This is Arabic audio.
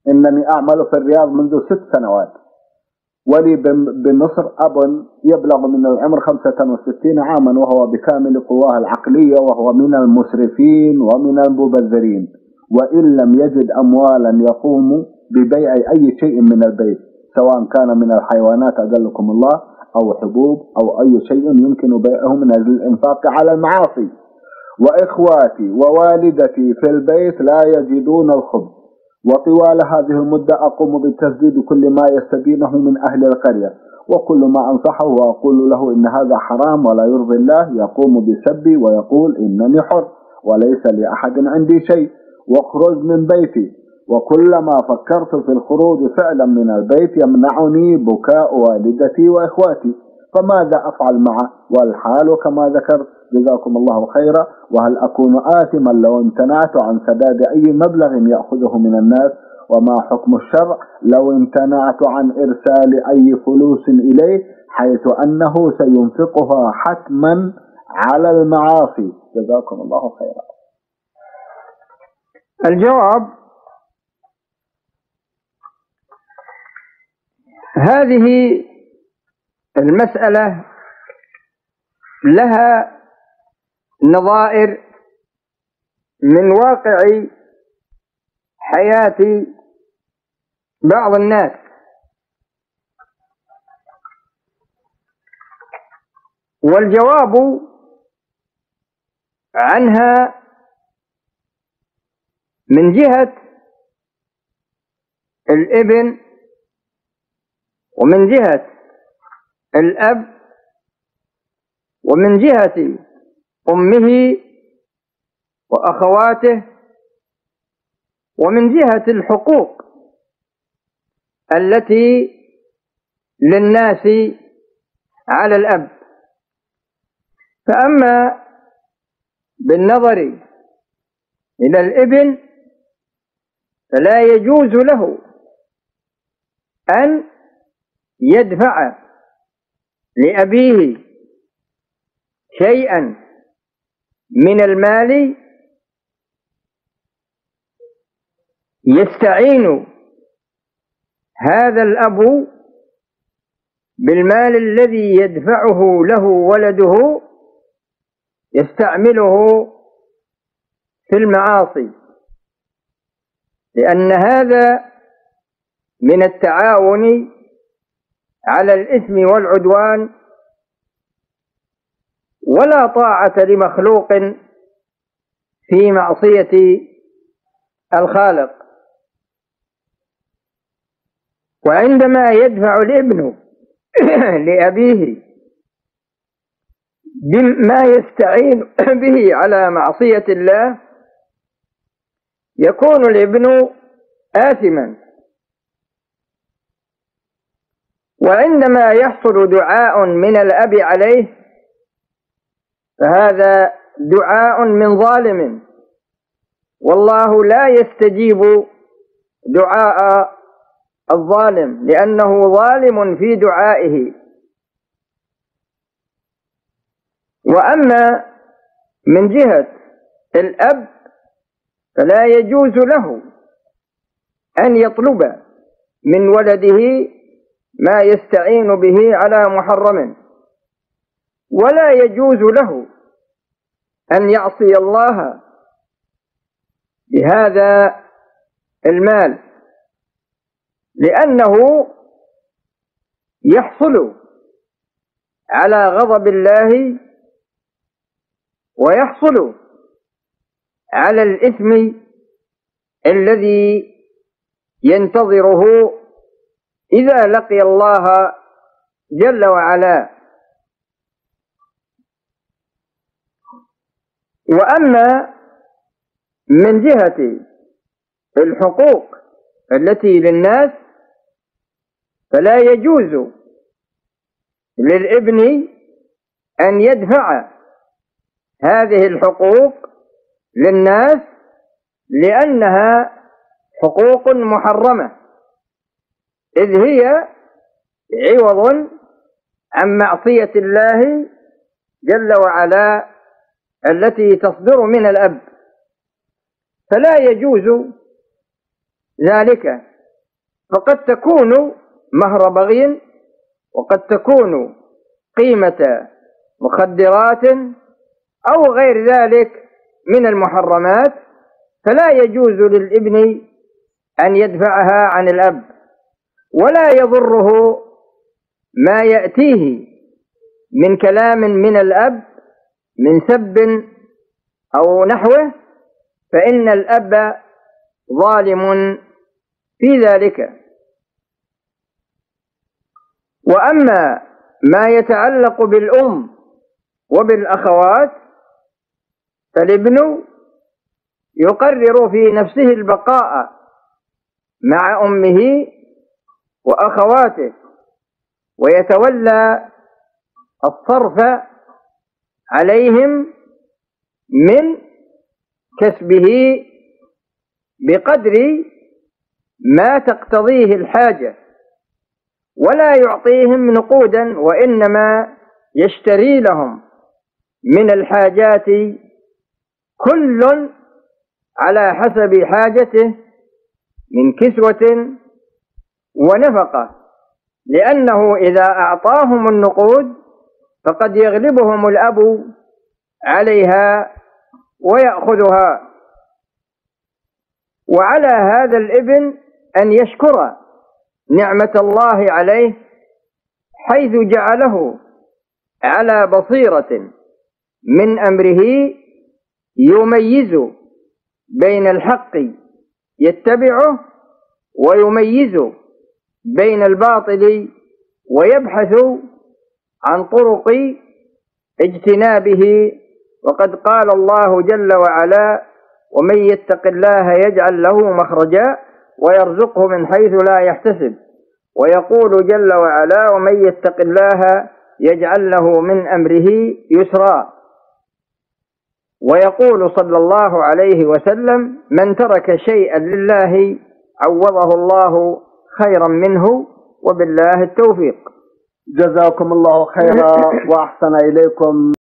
إنني أعمل في الرياض منذ 6 سنوات، ولي بمصر أب يبلغ من العمر 65 عاما وهو بكامل قواه العقلية، وهو من المسرفين ومن المبذرين، وإن لم يجد أموالا يقوم ببيع أي شيء من البيت، سواء كان من الحيوانات أجلكم الله أو حبوب أو أي شيء يمكن بيعه من أجل الإنفاق على المعاصي. وإخواتي ووالدتي في البيت لا يجدون الخبز، وطوال هذه المدة أقوم بتسديد كل ما يستدينه من أهل القرية، وكل ما أنصحه وأقول له إن هذا حرام ولا يرضي الله يقوم بسبي ويقول إنني حر وليس لأحد عندي شيء واخرج من بيتي. وكلما فكرت في الخروج فعلا من البيت يمنعني بكاء والدتي وإخواتي، فماذا أفعل معه والحال كما ذكرت؟ جزاكم الله خيرا. وهل أكون آثما لو امتنعت عن سداد أي مبلغ يأخذه من الناس؟ وما حكم الشرع لو امتنعت عن إرسال أي فلوس إليه حيث أنه سينفقها حتما على المعاصي؟ جزاكم الله خيرا. الجواب: هذه المسألة لها نظائر من واقع حياة بعض الناس، والجواب عنها من جهة الابن ومن جهة الأب ومن جهة أمه وأخواته ومن جهة الحقوق التي للناس على الأب. فأما بالنظر إلى الابن فلا يجوز له أن يدفع لأبيه شيئا من المال يستعين هذا الأب بالمال الذي يدفعه له ولده يستعمله في المعاصي، لأن هذا من التعاون على الإثم والعدوان، ولا طاعة لمخلوق في معصية الخالق. وعندما يدفع الابن لأبيه بما يستعين به على معصية الله يكون الابن آثما. وعندما يحصل دعاء من الأب عليه فهذا دعاء من ظالم، والله لا يستجيب دعاء الظالم لأنه ظالم في دعائه. وأما من جهة الأب فلا يجوز له أن يطلب من ولده ما يستعين به على محرم، ولا يجوز له أن يعصي الله بهذا المال، لأنه يحصل على غضب الله ويحصل على الإثم الذي ينتظره إذا لقي الله جل وعلا. وأما من جهة الحقوق التي للناس فلا يجوز للابن أن يدفع هذه الحقوق للناس لأنها حقوق محرمة، إذ هي عوض عن معصية الله جل وعلا التي تصدر من الأب، فلا يجوز ذلك. فقد تكون مهر بغي، وقد تكون قيمة مخدرات أو غير ذلك من المحرمات، فلا يجوز للابن أن يدفعها عن الأب، ولا يضره ما يأتيه من كلام من الأب من سب أو نحوه، فإن الأب ظالم في ذلك. وأما ما يتعلق بالأم وبالأخوات، فالابن يقرر في نفسه البقاء مع أمه وأخواته، ويتولى الصرف عليهم من كسبه بقدر ما تقتضيه الحاجة، ولا يعطيهم نقودا، وإنما يشتري لهم من الحاجات كل على حسب حاجته من كسوة ونفقة، لأنه إذا أعطاهم النقود فقد يغلبهم الأب عليها ويأخذها. وعلى هذا الابن أن يشكر نعمة الله عليه، حيث جعله على بصيرة من أمره، يميز بين الحق يتبعه، ويميز بين الباطل ويبحث عن طرق اجتنابه. وقد قال الله جل وعلا: ومن يتق الله يجعل له مخرجا ويرزقه من حيث لا يحتسب. ويقول جل وعلا: ومن يتق الله يجعل له من أمره يسرا. ويقول صلى الله عليه وسلم: من ترك شيئا لله عوضه الله خيرا منه، وبالله التوفيق. جزاكم الله خيرا وأحسن إليكم.